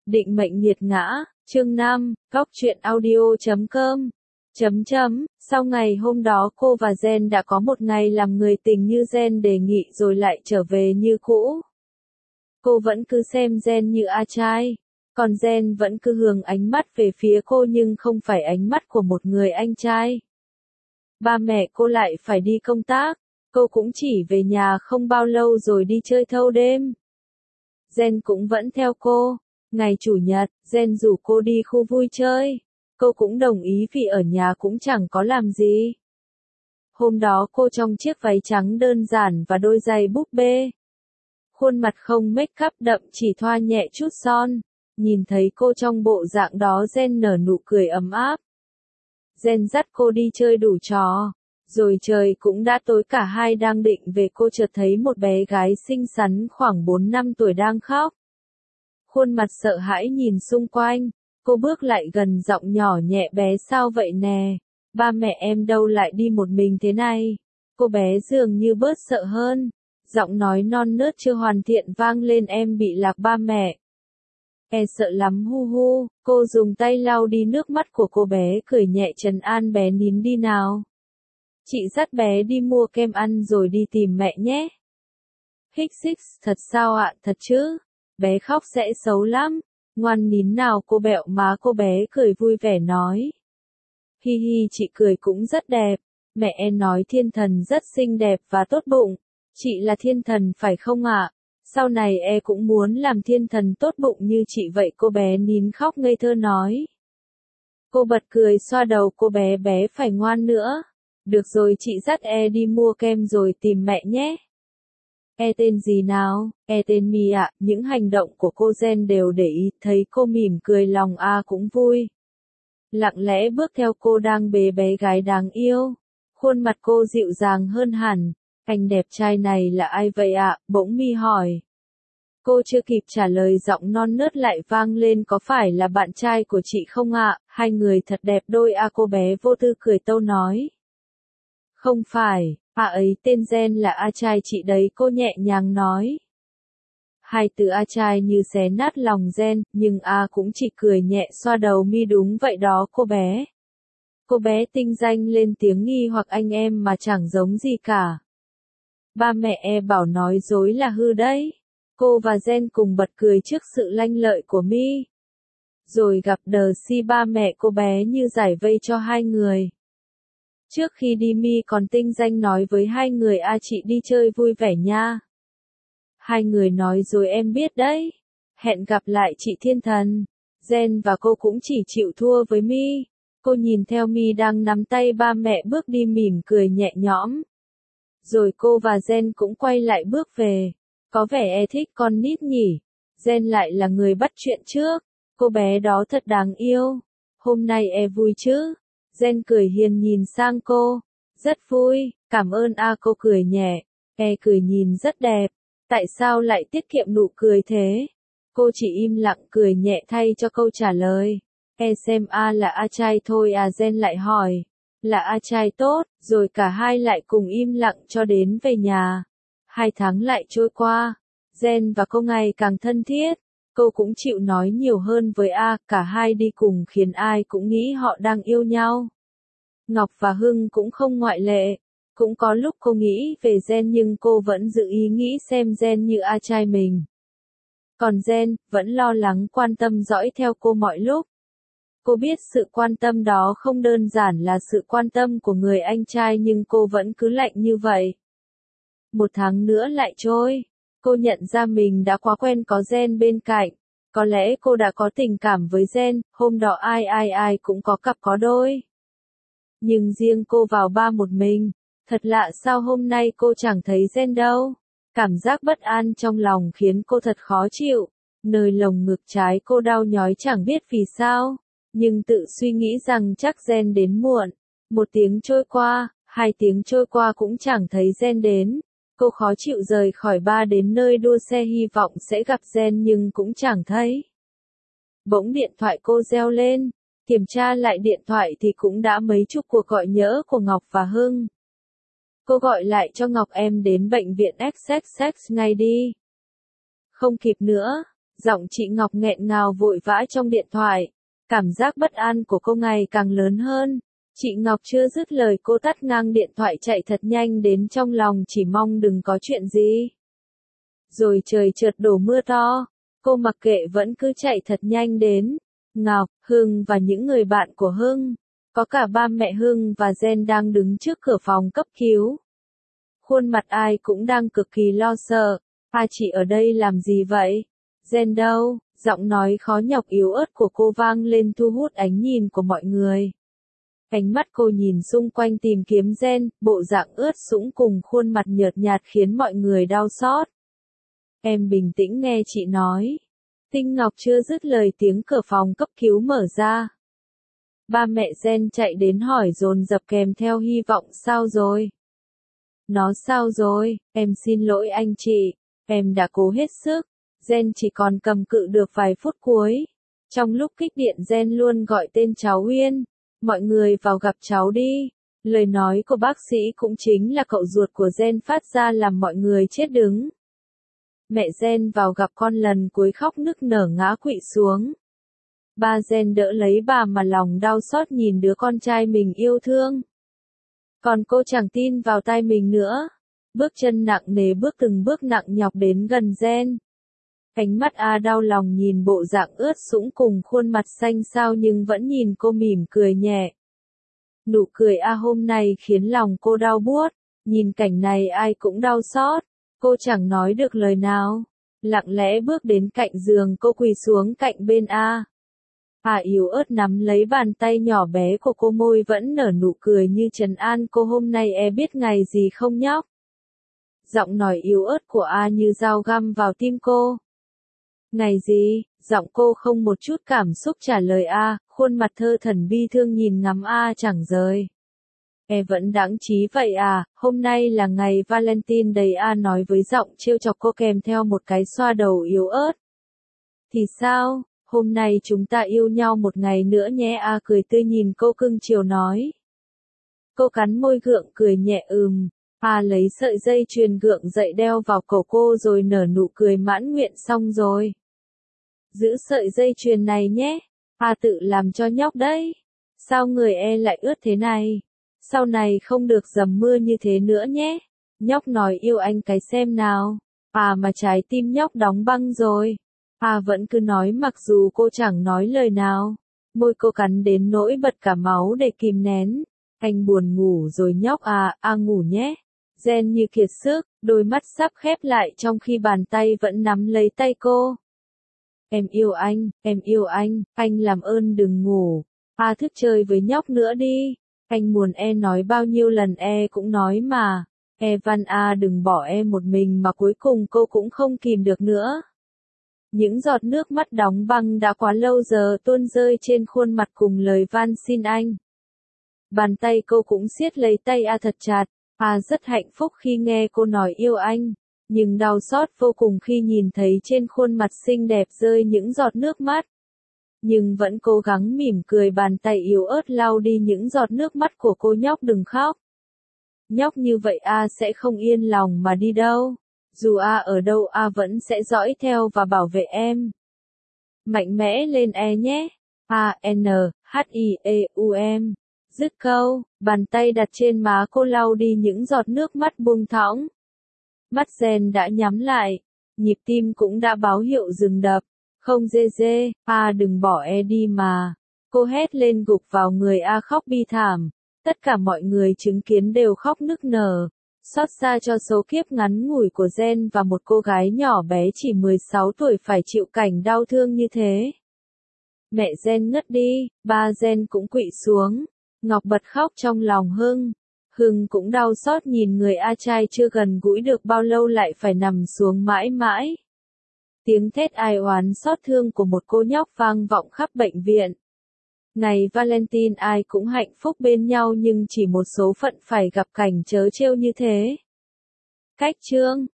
Định mệnh nghiệt ngã, chương 5, góc truyện audio.com. Sau ngày hôm đó cô và Gen đã có một ngày làm người tình như Gen đề nghị rồi lại trở về như cũ. Cô vẫn cứ xem Gen như a trai, còn Gen vẫn cứ hướng ánh mắt về phía cô nhưng không phải ánh mắt của một người anh trai. Ba mẹ cô lại phải đi công tác, cô cũng chỉ về nhà không bao lâu rồi đi chơi thâu đêm. Gen cũng vẫn theo cô. Ngày Chủ nhật, Gen rủ cô đi khu vui chơi. Cô cũng đồng ý vì ở nhà cũng chẳng có làm gì. Hôm đó cô trong chiếc váy trắng đơn giản và đôi giày búp bê. Khuôn mặt không make up đậm, chỉ thoa nhẹ chút son. Nhìn thấy cô trong bộ dạng đó Gen nở nụ cười ấm áp. Gen dắt cô đi chơi đủ trò. Rồi trời cũng đã tối, cả hai đang định về cô chợt thấy một bé gái xinh xắn khoảng 4-5 tuổi đang khóc. Khuôn mặt sợ hãi nhìn xung quanh, cô bước lại gần giọng nhỏ nhẹ, bé sao vậy nè, ba mẹ em đâu lại đi một mình thế này. Cô bé dường như bớt sợ hơn, giọng nói non nớt chưa hoàn thiện vang lên, em bị lạc ba mẹ. Sợ lắm hu hu, cô dùng tay lau đi nước mắt của cô bé, cười nhẹ trấn an bé, nín đi nào. Chị dắt bé đi mua kem ăn rồi đi tìm mẹ nhé. Hích xích, thật sao ạ, thật chứ? Bé khóc sẽ xấu lắm, ngoan nín nào, cô bẹo má cô bé cười vui vẻ nói. Hi hi, chị cười cũng rất đẹp, mẹ em nói thiên thần rất xinh đẹp và tốt bụng, chị là thiên thần phải không ạ? Sau này em cũng muốn làm thiên thần tốt bụng như chị vậy, cô bé nín khóc ngây thơ nói. Cô bật cười xoa đầu cô bé, bé phải ngoan nữa. Được rồi, chị dắt đi mua kem rồi tìm mẹ nhé. Tên gì nào? Tên Mi ạ. Những hành động của cô Gen đều để ý, thấy cô mỉm cười lòng cũng vui. Lặng lẽ bước theo cô đang bế bé gái đáng yêu. Khuôn mặt cô dịu dàng hơn hẳn. Anh đẹp trai này là ai vậy ạ? Bỗng Mi hỏi. Cô chưa kịp trả lời, giọng non nớt lại vang lên, có phải là bạn trai của chị không ạ? Hai người thật đẹp đôi cô bé vô tư cười tâu nói. Không phải, ấy tên Gen là a trai chị đấy, cô nhẹ nhàng nói. Hai từ a trai như xé nát lòng Gen, nhưng cũng chỉ cười nhẹ xoa đầu Mi. Đúng vậy đó cô bé. Cô bé tinh danh lên tiếng nghi hoặc, anh em mà chẳng giống gì cả. Ba mẹ bảo nói dối là hư đấy. Cô và Gen cùng bật cười trước sự lanh lợi của Mi. Rồi gặp đờ si ba mẹ cô bé như giải vây cho hai người. Trước khi đi Mi còn tinh danh nói với hai người, chị đi chơi vui vẻ nha. Hai người nói rồi em biết đấy. Hẹn gặp lại chị thiên thần. Gen và cô cũng chỉ chịu thua với Mi. Cô nhìn theo Mi đang nắm tay ba mẹ bước đi mỉm cười nhẹ nhõm. Rồi cô và Gen cũng quay lại bước về. Có vẻ thích con nít nhỉ. Gen lại là người bắt chuyện trước. Cô bé đó thật đáng yêu. Hôm nay vui chứ? Gen cười hiền nhìn sang cô. Rất vui, cảm ơn cô cười nhẹ. Cười nhìn rất đẹp. Tại sao lại tiết kiệm nụ cười thế? Cô chỉ im lặng cười nhẹ thay cho câu trả lời. Xem là a trai thôi Gen lại hỏi. Là a trai tốt, rồi cả hai lại cùng im lặng cho đến về nhà. 2 tháng lại trôi qua. Gen và cô ngày càng thân thiết. Cô cũng chịu nói nhiều hơn với cả hai đi cùng khiến ai cũng nghĩ họ đang yêu nhau. Ngọc và Hưng cũng không ngoại lệ. Cũng có lúc cô nghĩ về Gen nhưng cô vẫn giữ ý nghĩ xem Gen như a trai mình. Còn Gen vẫn lo lắng quan tâm dõi theo cô mọi lúc. Cô biết sự quan tâm đó không đơn giản là sự quan tâm của người anh trai nhưng cô vẫn cứ lạnh như vậy. 1 tháng nữa lại trôi. Cô nhận ra mình đã quá quen có Gen bên cạnh. Có lẽ cô đã có tình cảm với Gen, hôm đó ai cũng có cặp có đôi. Nhưng riêng cô vào bar một mình. Thật lạ sao hôm nay cô chẳng thấy Gen đâu. Cảm giác bất an trong lòng khiến cô thật khó chịu. Nơi lồng ngực trái cô đau nhói chẳng biết vì sao. Nhưng tự suy nghĩ rằng chắc Gen đến muộn. 1 tiếng trôi qua, 2 tiếng trôi qua cũng chẳng thấy Gen đến. Cô khó chịu rời khỏi bar đến nơi đua xe hy vọng sẽ gặp Gen nhưng cũng chẳng thấy. Bỗng điện thoại cô reo lên. Kiểm tra lại điện thoại thì cũng đã mấy chục cuộc gọi nhỡ của Ngọc và Hưng. Cô gọi lại cho Ngọc, em đến bệnh viện XXX ngay đi. Không kịp nữa. Giọng chị Ngọc nghẹn ngào vội vã trong điện thoại. Cảm giác bất an của cô ngày càng lớn hơn. Chị Ngọc chưa dứt lời cô tắt ngang điện thoại chạy thật nhanh đến trong lòng chỉ mong đừng có chuyện gì. Rồi trời chợt đổ mưa to. Cô mặc kệ vẫn cứ chạy thật nhanh đến. Ngọc, Hưng và những người bạn của Hưng. Có cả ba mẹ Hưng và Jen đang đứng trước cửa phòng cấp cứu. Khuôn mặt ai cũng đang cực kỳ lo sợ. Chị ở đây làm gì vậy? Jen đâu? Giọng nói khó nhọc yếu ớt của cô vang lên thu hút ánh nhìn của mọi người. Ánh mắt cô nhìn xung quanh tìm kiếm Jen, bộ dạng ướt sũng cùng khuôn mặt nhợt nhạt khiến mọi người đau xót. Em bình tĩnh nghe chị nói. Tinh Ngọc chưa dứt lời tiếng cửa phòng cấp cứu mở ra. Ba mẹ Jen chạy đến hỏi dồn dập kèm theo hy vọng sao rồi? Nó sao rồi? Em xin lỗi anh chị. Em đã cố hết sức. Jen chỉ còn cầm cự được vài phút cuối. Trong lúc kích điện Jen luôn gọi tên cháu Uyên. Mọi người vào gặp cháu đi. Lời nói của bác sĩ cũng chính là cậu ruột của Jen phát ra làm mọi người chết đứng. Mẹ Jen vào gặp con lần cuối khóc nức nở ngã quỵ xuống. Ba Jen đỡ lấy bà mà lòng đau xót nhìn đứa con trai mình yêu thương. Còn cô chẳng tin vào tai mình nữa. Bước chân nặng nề bước từng bước nặng nhọc đến gần Jen. Ánh mắt đau lòng nhìn bộ dạng ướt sũng cùng khuôn mặt xanh xao nhưng vẫn nhìn cô mỉm cười nhẹ. Nụ cười hôm nay khiến lòng cô đau buốt. Nhìn cảnh này ai cũng đau xót. Cô chẳng nói được lời nào. Lặng lẽ bước đến cạnh giường cô quỳ xuống cạnh bên yếu ớt nắm lấy bàn tay nhỏ bé của cô môi vẫn nở nụ cười như trấn an cô hôm nay biết ngày gì không nhóc. Giọng nói yếu ớt của như dao găm vào tim cô. Ngày gì? Giọng cô không một chút cảm xúc trả lời khuôn mặt thơ thẩn bi thương nhìn ngắm chẳng rời. Vẫn đáng trí vậy hôm nay là ngày Valentine đấy nói với giọng trêu chọc cô kèm theo một cái xoa đầu yếu ớt. Thì sao? Hôm nay chúng ta yêu nhau một ngày nữa nhé cười tươi nhìn cô cưng chiều nói. Cô cắn môi gượng cười nhẹ lấy sợi dây chuyền gượng dậy đeo vào cổ cô rồi nở nụ cười mãn nguyện xong rồi. Giữ sợi dây chuyền này nhé. Tự làm cho nhóc đấy. Sao người lại ướt thế này? Sau này không được dầm mưa như thế nữa nhé. Nhóc nói yêu anh cái xem nào. Mà trái tim nhóc đóng băng rồi. Vẫn cứ nói mặc dù cô chẳng nói lời nào. Môi cô cắn đến nỗi bật cả máu để kìm nén. Anh buồn ngủ rồi nhóc ngủ nhé. Jen như kiệt sức, đôi mắt sắp khép lại trong khi bàn tay vẫn nắm lấy tay cô. Em yêu anh làm ơn đừng ngủ. Thức chơi với nhóc nữa đi. Anh muốn nói bao nhiêu lần cũng nói mà. Văn đừng bỏ một mình mà cuối cùng cô cũng không kìm được nữa. Những giọt nước mắt đóng băng đã quá lâu giờ tuôn rơi trên khuôn mặt cùng lời van xin anh. Bàn tay cô cũng siết lấy tay thật chặt. Rất hạnh phúc khi nghe cô nói yêu anh. Nhưng đau xót vô cùng khi nhìn thấy trên khuôn mặt xinh đẹp rơi những giọt nước mắt. Nhưng vẫn cố gắng mỉm cười bàn tay yếu ớt lau đi những giọt nước mắt của cô nhóc đừng khóc. Nhóc như vậy sẽ không yên lòng mà đi đâu. Dù ở đâu vẫn sẽ dõi theo và bảo vệ em. Mạnh mẽ lên nhé. N-H-I-E-U-M. Dứt câu, bàn tay đặt trên má cô lau đi những giọt nước mắt buông thõng. Mắt Jen đã nhắm lại. Nhịp tim cũng đã báo hiệu dừng đập. Không dê, đừng bỏ đi mà. Cô hét lên gục vào người khóc bi thảm. Tất cả mọi người chứng kiến đều khóc nức nở. Xót xa cho số kiếp ngắn ngủi của Jen và một cô gái nhỏ bé chỉ 16 tuổi phải chịu cảnh đau thương như thế. Mẹ Jen ngất đi, ba Jen cũng quỵ xuống. Ngọc bật khóc trong lòng Hưng. Hưng cũng đau xót nhìn người trai chưa gần gũi được bao lâu lại phải nằm xuống mãi mãi. Tiếng thét ai oán xót thương của một cô nhóc vang vọng khắp bệnh viện. Ngày Valentine ai cũng hạnh phúc bên nhau nhưng chỉ một số phận phải gặp cảnh trớ trêu như thế. Cách chương